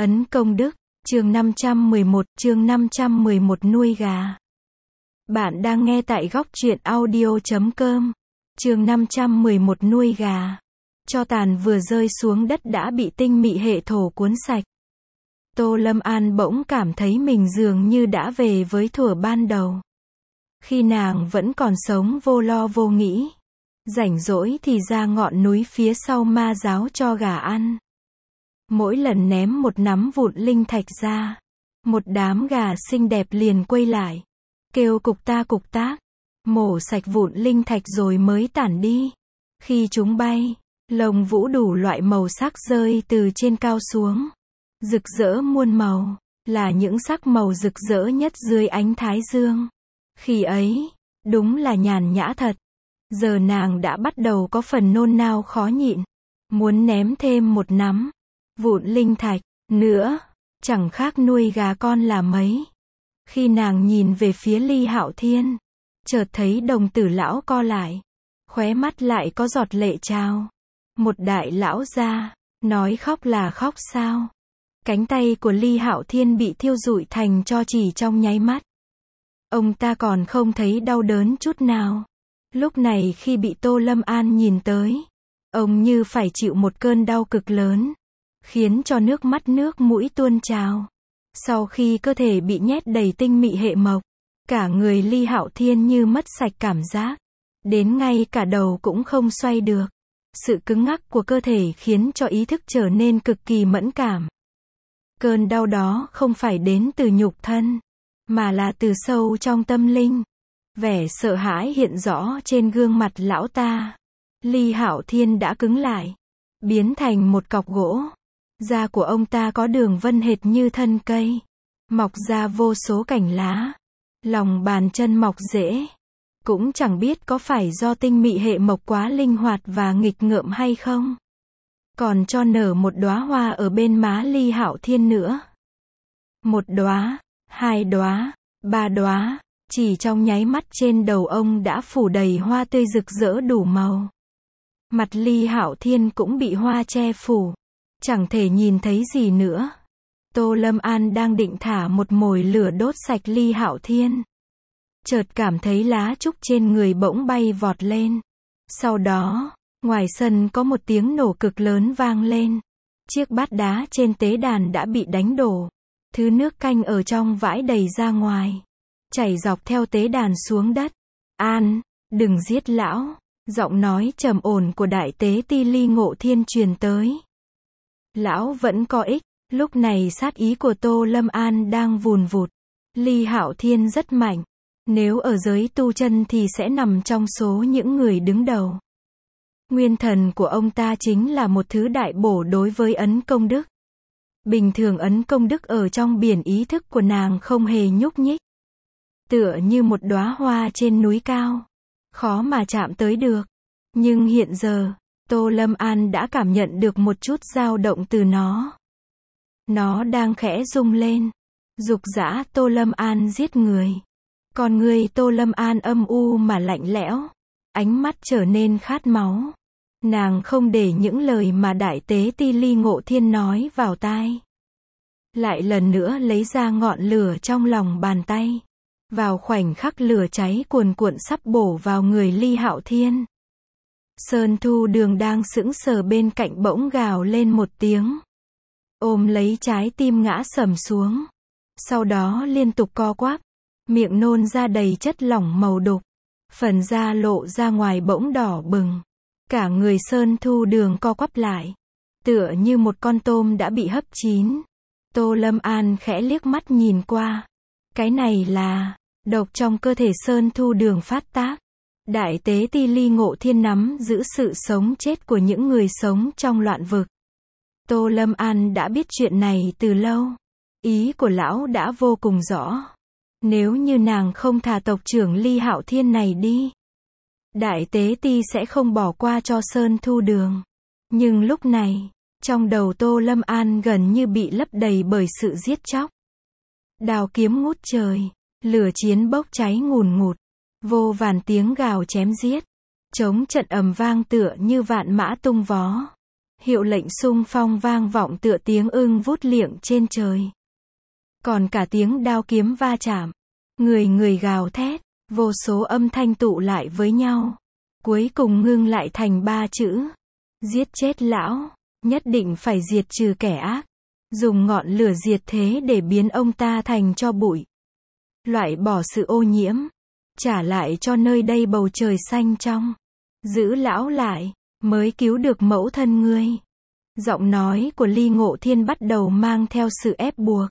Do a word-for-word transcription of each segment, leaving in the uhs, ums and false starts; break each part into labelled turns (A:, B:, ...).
A: Ấn Công Đức, chương năm trăm mười một, chương năm trăm mười một nuôi gà. Bạn đang nghe tại góc truyện audio chấm com. Chương năm trăm mười một nuôi gà. Tro tàn vừa rơi xuống đất đã bị tinh mị hệ thổ cuốn sạch. Tô Lâm An bỗng cảm thấy mình dường như đã về với thuở ban đầu. Khi nàng vẫn còn sống vô lo vô nghĩ. Rảnh rỗi thì ra ngọn núi phía sau ma giáo cho gà ăn. Mỗi lần ném một nắm vụn linh thạch ra, một đám gà xinh đẹp liền quay lại, kêu cục ta cục tác, mổ sạch vụn linh thạch rồi mới tản đi. Khi chúng bay, lông vũ đủ loại màu sắc rơi từ trên cao xuống, rực rỡ muôn màu, là những sắc màu rực rỡ nhất dưới ánh thái dương. Khi ấy, đúng là nhàn nhã thật. Giờ nàng đã bắt đầu có phần nôn nao khó nhịn, muốn ném thêm một nắm vụn linh thạch nữa, chẳng khác nuôi gà con là mấy. Khi nàng nhìn về phía Ly Hạo Thiên, chợt thấy đồng tử lão co lại, khóe mắt lại có giọt lệ trào. Một đại lão gia, nói khóc là khóc sao? Cánh tay của Ly Hạo Thiên bị thiêu rụi thành tro chỉ trong nháy mắt. Ông ta còn không thấy đau đớn chút nào. Lúc này khi bị Tô Lâm An nhìn tới, ông như phải chịu một cơn đau cực lớn, khiến cho nước mắt nước mũi tuôn trào. Sau khi cơ thể bị nhét đầy tinh mị hệ mộc, cả người Ly Hạo Thiên như mất sạch cảm giác, đến ngay cả đầu cũng không xoay được. Sự cứng ngắc của cơ thể khiến cho ý thức trở nên cực kỳ mẫn cảm. Cơn đau đó không phải đến từ nhục thân, mà là từ sâu trong tâm linh. Vẻ sợ hãi hiện rõ trên gương mặt lão ta. Ly Hạo Thiên đã cứng lại, biến thành một cọc gỗ. Da của ông ta có đường vân hệt như thân cây, mọc ra vô số cành lá, lòng bàn chân mọc rễ. Cũng chẳng biết có phải do tinh mị hệ mộc quá linh hoạt và nghịch ngợm hay không. Còn cho nở một đóa hoa ở bên má Ly Hạo Thiên nữa. Một đóa, hai đóa, ba đóa, chỉ trong nháy mắt trên đầu ông đã phủ đầy hoa tươi rực rỡ đủ màu. Mặt Ly Hạo Thiên cũng bị hoa che phủ, chẳng thể nhìn thấy gì nữa. Tô Lâm An đang định thả một mồi lửa đốt sạch Ly Hạo Thiên, chợt cảm thấy lá trúc trên người bỗng bay vọt lên. Sau đó, ngoài sân có một tiếng nổ cực lớn vang lên. Chiếc bát đá trên tế đàn đã bị đánh đổ. Thứ nước canh ở trong vãi đầy ra ngoài, chảy dọc theo tế đàn xuống đất. An, đừng giết lão. Giọng nói trầm ổn của đại tế ti Ly Ngộ Thiên truyền tới. Lão vẫn có ích. Lúc này sát ý của Tô Lâm An đang vùn vụt. Ly Hạo Thiên rất mạnh. Nếu ở giới tu chân thì sẽ nằm trong số những người đứng đầu. Nguyên thần của ông ta chính là một thứ đại bổ đối với ấn công đức. Bình thường ấn công đức ở trong biển ý thức của nàng không hề nhúc nhích. Tựa như một đóa hoa trên núi cao, khó mà chạm tới được. Nhưng hiện giờ, Tô Lâm An đã cảm nhận được một chút dao động từ nó. Nó đang khẽ rung lên, dục dã Tô Lâm An giết người. Con người Tô Lâm An âm u mà lạnh lẽo, ánh mắt trở nên khát máu. Nàng không để những lời mà đại tế ti Ly Ngộ Thiên nói vào tai. Lại lần nữa lấy ra ngọn lửa trong lòng bàn tay. Vào khoảnh khắc lửa cháy cuồn cuộn sắp bổ vào người Ly Hạo Thiên, Sơn Thu Đường đang sững sờ bên cạnh bỗng gào lên một tiếng, ôm lấy trái tim ngã sầm xuống. Sau đó liên tục co quắp, miệng nôn ra đầy chất lỏng màu đục, phần da lộ ra ngoài bỗng đỏ bừng. Cả người Sơn Thu Đường co quắp lại, tựa như một con tôm đã bị hấp chín. Tô Lâm An khẽ liếc mắt nhìn qua. Cái này là độc trong cơ thể Sơn Thu Đường phát tác. Đại tế ti Ly Ngộ Thiên nắm giữ sự sống chết của những người sống trong loạn vực. Tô Lâm An đã biết chuyện này từ lâu. Ý của lão đã vô cùng rõ. Nếu như nàng không thả tộc trưởng Ly Hạo Thiên này đi, đại tế ti sẽ không bỏ qua cho Sơn Thu Đường. Nhưng lúc này, trong đầu Tô Lâm An gần như bị lấp đầy bởi sự giết chóc. Đao kiếm ngút trời, lửa chiến bốc cháy ngùn ngụt, vô vàn tiếng gào chém giết, chống trận ầm vang tựa như vạn mã tung vó. Hiệu lệnh xung phong vang vọng tựa tiếng ưng vút liệng trên trời. Còn cả tiếng đao kiếm va chạm, người người gào thét, vô số âm thanh tụ lại với nhau. Cuối cùng ngưng lại thành ba chữ. Giết chết lão, nhất định phải diệt trừ kẻ ác. Dùng ngọn lửa diệt thế để biến ông ta thành tro bụi. Loại bỏ sự ô nhiễm. Trả lại cho nơi đây bầu trời xanh trong. Giữ lão lại, mới cứu được mẫu thân ngươi. Giọng nói của Ly Ngộ Thiên bắt đầu mang theo sự ép buộc.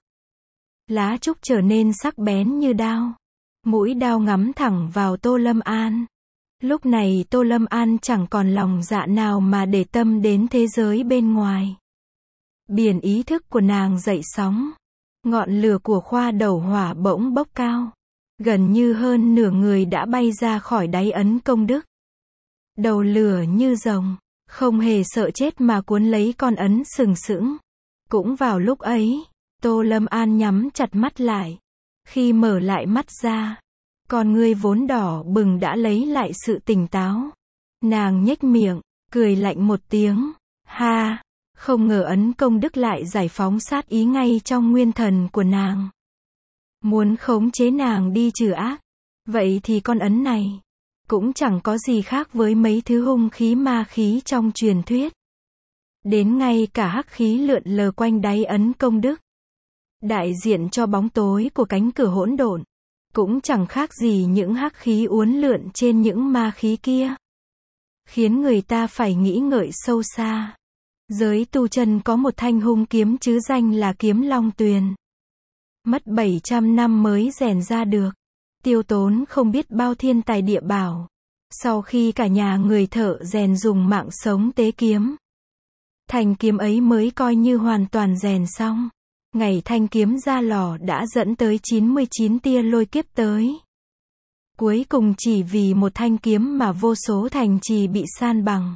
A: Lá trúc trở nên sắc bén như đao. Mũi đao ngắm thẳng vào Tô Lâm An. Lúc này Tô Lâm An chẳng còn lòng dạ nào mà để tâm đến thế giới bên ngoài. Biển ý thức của nàng dậy sóng. Ngọn lửa của khoa đầu hỏa bỗng bốc cao. Gần như hơn nửa người đã bay ra khỏi đáy ấn công đức. Đầu lửa như rồng, không hề sợ chết mà cuốn lấy con ấn sừng sững. Cũng vào lúc ấy, Tô Lâm An nhắm chặt mắt lại. Khi mở lại mắt ra, con ngươi vốn đỏ bừng đã lấy lại sự tỉnh táo. Nàng nhếch miệng, cười lạnh một tiếng. Ha, không ngờ ấn công đức lại giải phóng sát ý ngay trong nguyên thần của nàng. Muốn khống chế nàng đi trừ ác. Vậy thì con ấn này cũng chẳng có gì khác với mấy thứ hung khí ma khí trong truyền thuyết. Đến ngay cả hắc khí lượn lờ quanh đáy ấn công đức, đại diện cho bóng tối của cánh cửa hỗn độn, cũng chẳng khác gì những hắc khí uốn lượn trên những ma khí kia. Khiến người ta phải nghĩ ngợi sâu xa. Giới tu chân có một thanh hung kiếm chứ danh là kiếm Long Tuyền. Mất bảy trăm năm mới rèn ra được. Tiêu tốn không biết bao thiên tài địa bảo. Sau khi cả nhà người thợ rèn dùng mạng sống tế kiếm, thanh kiếm ấy mới coi như hoàn toàn rèn xong. Ngày thanh kiếm ra lò đã dẫn tới chín mươi chín tia lôi kiếp tới. Cuối cùng chỉ vì một thanh kiếm mà vô số thành trì bị san bằng.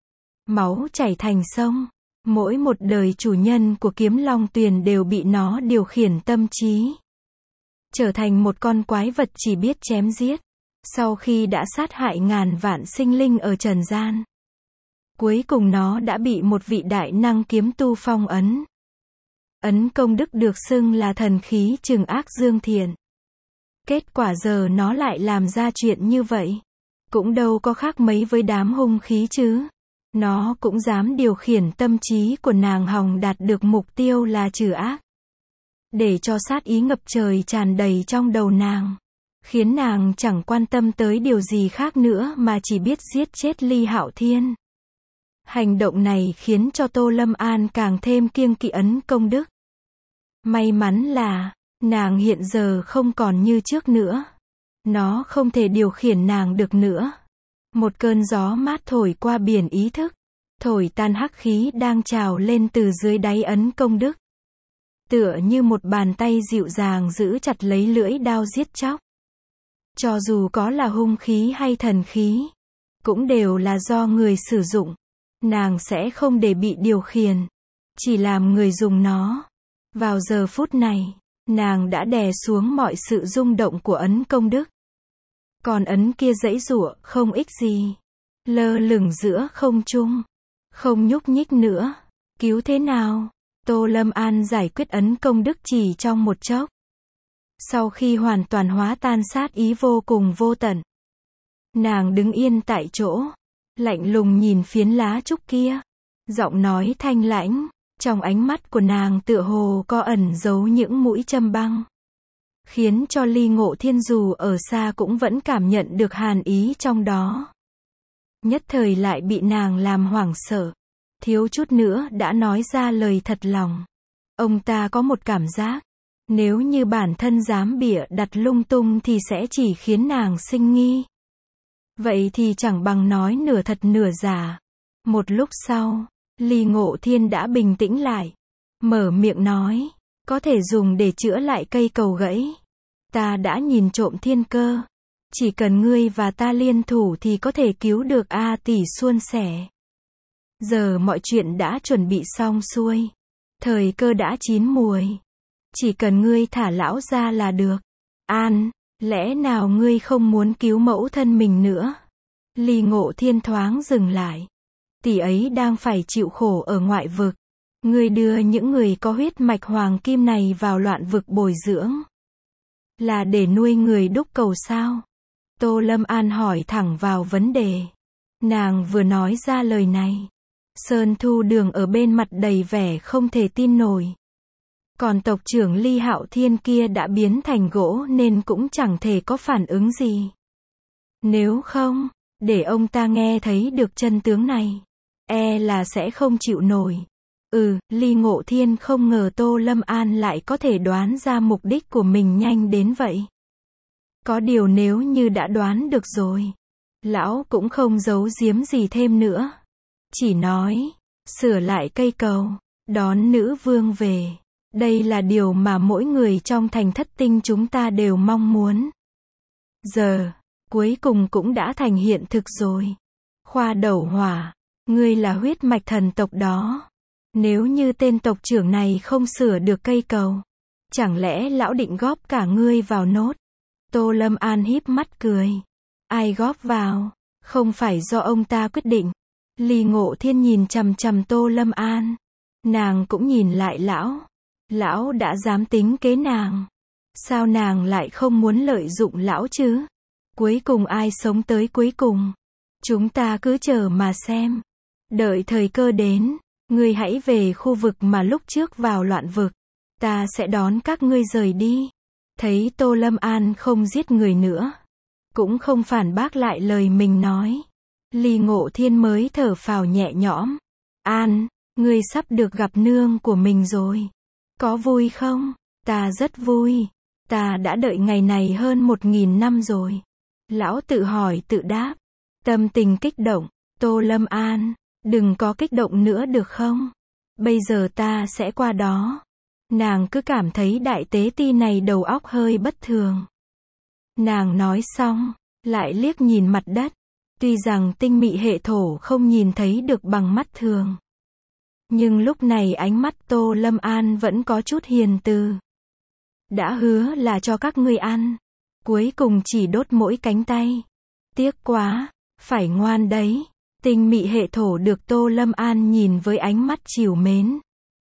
A: Máu chảy thành sông. Mỗi một đời chủ nhân của kiếm Long Tuyền đều bị nó điều khiển tâm trí. Trở thành một con quái vật chỉ biết chém giết. Sau khi đã sát hại ngàn vạn sinh linh ở trần gian, cuối cùng nó đã bị một vị đại năng kiếm tu phong ấn. Ấn công đức được xưng là thần khí trừng ác dương thiện. Kết quả giờ nó lại làm ra chuyện như vậy. Cũng đâu có khác mấy với đám hung khí chứ. Nó cũng dám điều khiển tâm trí của nàng hòng đạt được mục tiêu là trừ ác. Để cho sát ý ngập trời tràn đầy trong đầu nàng. Khiến nàng chẳng quan tâm tới điều gì khác nữa mà chỉ biết giết chết Ly Hạo Thiên. Hành động này khiến cho Tô Lâm An càng thêm kiêng kỵ ấn công đức. May mắn là, nàng hiện giờ không còn như trước nữa. Nó không thể điều khiển nàng được nữa. Một cơn gió mát thổi qua biển ý thức. Thổi tan hắc khí đang trào lên từ dưới đáy ấn công đức. Tựa như một bàn tay dịu dàng giữ chặt lấy lưỡi đao giết chóc. Cho dù có là hung khí hay thần khí, cũng đều là do người sử dụng. Nàng sẽ không để bị điều khiển, chỉ làm người dùng nó. Vào giờ phút này, nàng đã đè xuống mọi sự rung động của ấn công đức. Còn ấn kia giãy giụa không ích gì, lơ lửng giữa không trung, không nhúc nhích nữa. Cứu thế nào? Tô Lâm An giải quyết ấn công đức chỉ trong một chốc. Sau khi hoàn toàn hóa tan sát ý vô cùng vô tận, nàng đứng yên tại chỗ, lạnh lùng nhìn phiến lá trúc kia. Giọng nói thanh lãnh, trong ánh mắt của nàng tựa hồ có ẩn giấu những mũi châm băng. Khiến cho Ly Ngộ Thiên dù ở xa cũng vẫn cảm nhận được hàn ý trong đó. Nhất thời lại bị nàng làm hoảng sợ. Thiếu chút nữa đã nói ra lời thật lòng. Ông ta có một cảm giác, nếu như bản thân dám bịa đặt lung tung thì sẽ chỉ khiến nàng sinh nghi. Vậy thì chẳng bằng nói nửa thật nửa giả. Một lúc sau, Ly Ngộ Thiên đã bình tĩnh lại. Mở miệng nói, có thể dùng để chữa lại cây cầu gãy. Ta đã nhìn trộm thiên cơ. Chỉ cần ngươi và ta liên thủ thì có thể cứu được A Tỷ suôn sẻ. Giờ mọi chuyện đã chuẩn bị xong xuôi. Thời cơ đã chín muồi. Chỉ cần ngươi thả lão ra là được. An, lẽ nào ngươi không muốn cứu mẫu thân mình nữa? Ly Ngộ Thiên thoáng dừng lại. tỷ ấy đang phải chịu khổ ở ngoại vực. Ngươi đưa những người có huyết mạch hoàng kim này vào loạn vực bồi dưỡng. Là để nuôi người đúc cầu sao? Tô Lâm An hỏi thẳng vào vấn đề. Nàng vừa nói ra lời này. Sơn Thu Đường ở bên mặt đầy vẻ không thể tin nổi. Còn tộc trưởng Ly Hạo Thiên kia đã biến thành gỗ nên cũng chẳng thể có phản ứng gì. Nếu không, để ông ta nghe thấy được chân tướng này, e là sẽ không chịu nổi. Ừ, Ly Ngộ Thiên không ngờ Tô Lâm An lại có thể đoán ra mục đích của mình nhanh đến vậy. Có điều nếu như đã đoán được rồi, lão cũng không giấu giếm gì thêm nữa. Chỉ nói, sửa lại cây cầu, đón nữ vương về. Đây là điều mà mỗi người trong thành Thất Tinh chúng ta đều mong muốn. Giờ, cuối cùng cũng đã thành hiện thực rồi. Khoa Đầu Hỏa, ngươi là huyết mạch thần tộc đó. Nếu như tên tộc trưởng này không sửa được cây cầu, chẳng lẽ lão định góp cả ngươi vào nốt? Tô Lâm An híp mắt cười. Ai góp vào? Không phải do ông ta quyết định. Ly Ngộ Thiên nhìn chằm chằm Tô Lâm An. Nàng cũng nhìn lại lão. Lão đã dám tính kế nàng. Sao nàng lại không muốn lợi dụng lão chứ? Cuối cùng ai sống tới cuối cùng? Chúng ta cứ chờ mà xem. Đợi thời cơ đến, ngươi hãy về khu vực mà lúc trước vào loạn vực. Ta sẽ đón các ngươi rời đi. Thấy Tô Lâm An không giết người nữa, cũng không phản bác lại lời mình nói, Ly Ngộ Thiên mới thở phào nhẹ nhõm. An, ngươi sắp được gặp nương của mình rồi. Có vui không? Ta rất vui. Ta đã đợi ngày này hơn một nghìn năm rồi. Lão tự hỏi tự đáp. Tâm tình kích động. Tô Lâm An, đừng có kích động nữa được không? Bây giờ ta sẽ qua đó. Nàng cứ cảm thấy đại tế ti này đầu óc hơi bất thường. Nàng nói xong, lại liếc nhìn mặt đất. Tuy rằng tinh mị hệ thổ không nhìn thấy được bằng mắt thường, nhưng lúc này ánh mắt Tô Lâm An vẫn có chút hiền từ. Đã hứa là cho các ngươi ăn, cuối cùng chỉ đốt mỗi cánh tay. Tiếc quá, phải ngoan đấy. Tinh mị hệ thổ được Tô Lâm An nhìn với ánh mắt trìu mến.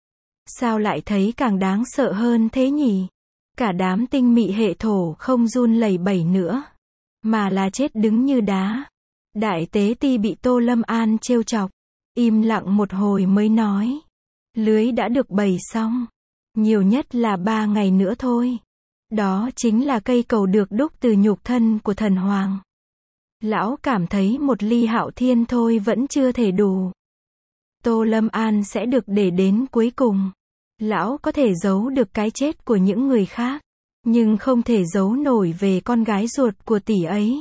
A: Sao lại thấy càng đáng sợ hơn thế nhỉ? Cả đám tinh mị hệ thổ không run lẩy bẩy nữa, mà là chết đứng như đá. Đại tế ti bị Tô Lâm An trêu chọc, im lặng một hồi mới nói. Lưới đã được bày xong. Nhiều nhất là ba ngày nữa thôi. Đó chính là cây cầu được đúc từ nhục thân của thần hoàng. Lão cảm thấy một Ly Hạo Thiên thôi vẫn chưa thể đủ. Tô Lâm An sẽ được để đến cuối cùng. Lão có thể giấu được cái chết của những người khác, nhưng không thể giấu nổi về con gái ruột của tỷ ấy.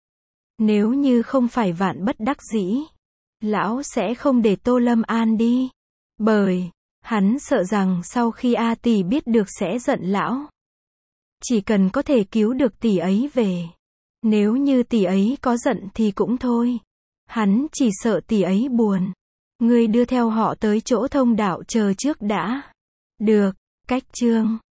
A: Nếu như không phải vạn bất đắc dĩ, lão sẽ không để Tô Lâm An đi. Bởi, hắn sợ rằng sau khi A tỷ biết được sẽ giận lão. Chỉ cần có thể cứu được tỷ ấy về. Nếu như tỷ ấy có giận thì cũng thôi. Hắn chỉ sợ tỷ ấy buồn. Ngươi đưa theo họ tới chỗ thông đạo chờ trước đã. Được, cách chương.